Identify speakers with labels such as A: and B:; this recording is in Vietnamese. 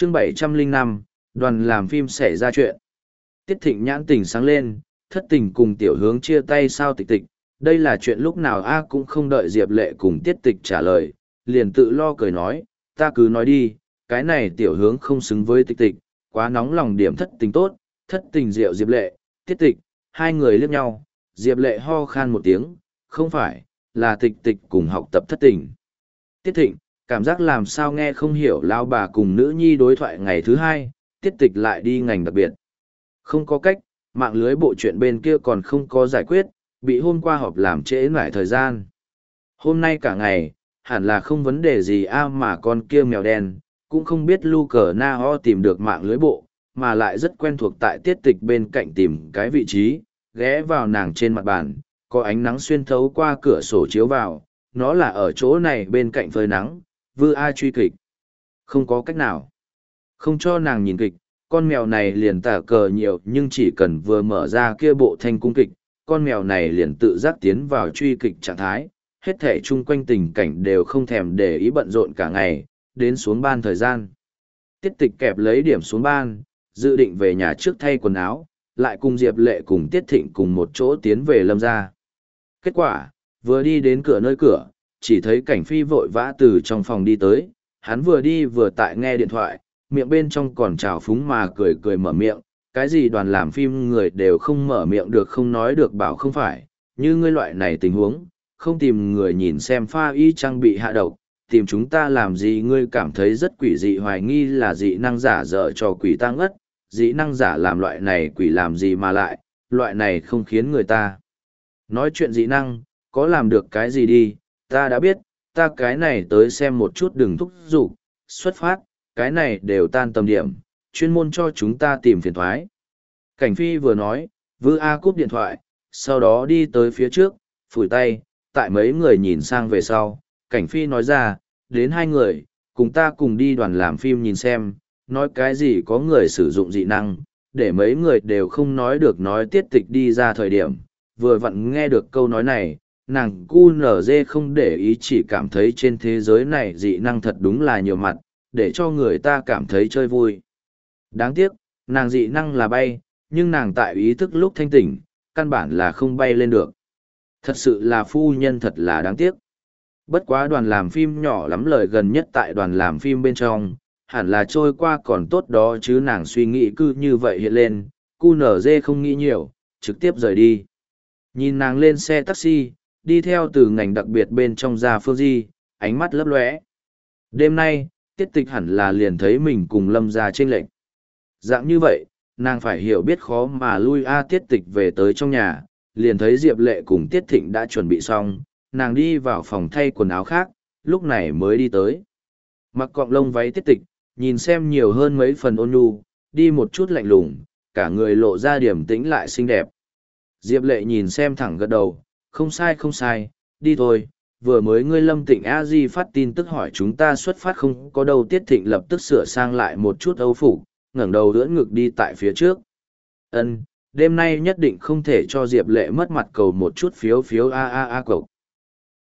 A: chương 705, đoàn làm phim xảy ra chuyện. Tiết Thịnh nhãn tình sáng lên, thất tình cùng Tiểu Hướng chia tay sao Tịch Tịch, đây là chuyện lúc nào a cũng không đợi Diệp Lệ cùng Tiết Tịch trả lời, liền tự lo cười nói, ta cứ nói đi, cái này Tiểu Hướng không xứng với Tịch Tịch, quá nóng lòng điểm thất tình tốt, thất tình rượu Diệp Lệ, Tiết Tịch, hai người liếc nhau, Diệp Lệ ho khan một tiếng, không phải, là Tịch Tịch cùng học tập thất tình. Tiết Thịnh, cảm giác làm sao nghe không hiểu lao bà cùng nữ nhi đối thoại ngày thứ hai, Tiết Tịch lại đi ngành đặc biệt. Không có cách, mạng lưới bộ chuyện bên kia còn không có giải quyết, bị hôm qua họp làm trễ nải thời gian. Hôm nay cả ngày, hẳn là không vấn đề gì mà con kia mèo đen, cũng không biết Luke Na tìm được mạng lưới bộ, mà lại rất quen thuộc tại Tiết Tịch bên cạnh tìm cái vị trí, ghé vào nàng trên mặt bàn, có ánh nắng xuyên thấu qua cửa sổ chiếu vào, nó là ở chỗ này bên cạnh phơi nắng, vư ai truy kịch. Không có cách nào. Không cho nàng nhìn kịch, con mèo này liền tả cờ nhiều nhưng chỉ cần vừa mở ra kia bộ thanh cung kịch, con mèo này liền tự giác tiến vào truy kịch trạng thái, hết thể chung quanh tình cảnh đều không thèm để ý bận rộn cả ngày, đến xuống ban thời gian. Tiết Tịch kẹp lấy điểm xuống ban, dự định về nhà trước thay quần áo, lại cùng Diệp Lệ cùng Tiết Thịnh cùng một chỗ tiến về Lâm gia. Kết quả, vừa đi đến nơi cửa, chỉ thấy Cảnh Phi vội vã từ trong phòng đi tới, hắn vừa đi vừa tại nghe điện thoại, miệng bên trong còn trào phúng mà cười cười mở miệng, cái gì đoàn làm phim người đều không mở miệng được không nói được bảo không phải, như ngươi loại này tình huống, không tìm người nhìn xem pha y trang bị hạ độc, tìm chúng ta làm gì ngươi cảm thấy rất quỷ dị hoài nghi là dị năng giả dở cho quỷ tăng ất, dị năng giả làm loại này quỷ làm gì mà lại, loại này không khiến người ta. Nói chuyện dị năng, có làm được cái gì đi, ta đã biết, ta cái này tới xem một chút đừng thúc giục, xuất phát, cái này đều tan tầm điểm, chuyên môn cho chúng ta tìm phiền thoái. Cảnh Phi vừa nói, Vư A cúp điện thoại, sau đó đi tới phía trước, phủi tay, tại mấy người nhìn sang về sau, Cảnh Phi nói ra, đến hai người, cùng ta cùng đi đoàn làm phim nhìn xem, nói cái gì có người sử dụng dị năng, để mấy người đều không nói được nói Tiết Tịch đi ra thời điểm, vừa vặn nghe được câu nói này, nàng QNZ không để ý chỉ cảm thấy trên thế giới này dị năng thật đúng là nhiều mặt, để cho người ta cảm thấy chơi vui. Đáng tiếc, nàng dị năng là bay, nhưng nàng tại ý thức lúc thanh tỉnh, căn bản là không bay lên được. Thật sự là phu nhân thật là đáng tiếc. Bất quá đoàn làm phim nhỏ lắm lời gần nhất tại đoàn làm phim bên trong, hẳn là trôi qua còn tốt đó chứ nàng suy nghĩ cứ như vậy hiện lên, QNZ không nghĩ nhiều, trực tiếp rời đi. Nhìn nàng lên xe taxi, đi theo từ ngành đặc biệt bên trong ra Phương Di, ánh mắt lấp lóe. Đêm nay, Tiết Tịch hẳn là liền thấy mình cùng Lâm gia chênh lệch. Dạng như vậy, nàng phải hiểu biết khó mà lui Tiết Tịch về tới trong nhà, liền thấy Diệp Lệ cùng Tiết Thịnh đã chuẩn bị xong, nàng đi vào phòng thay quần áo khác, lúc này mới đi tới. Mặc cọng lông váy Tiết Tịch, nhìn xem nhiều hơn mấy phần ôn nhu, đi một chút lạnh lùng, cả người lộ ra điểm tĩnh lại xinh đẹp. Diệp Lệ nhìn xem thẳng gật đầu, không sai không sai, đi thôi, vừa mới ngươi Lâm Tịnh a di phát tin tức hỏi chúng ta xuất phát không có đâu. Tiết Thịnh lập tức sửa sang lại một chút âu phục, ngẩng đầu đỡ ngực đi tại phía trước. Ân, đêm nay nhất định không thể cho Diệp Lệ mất mặt cầu một chút phiếu a cộc.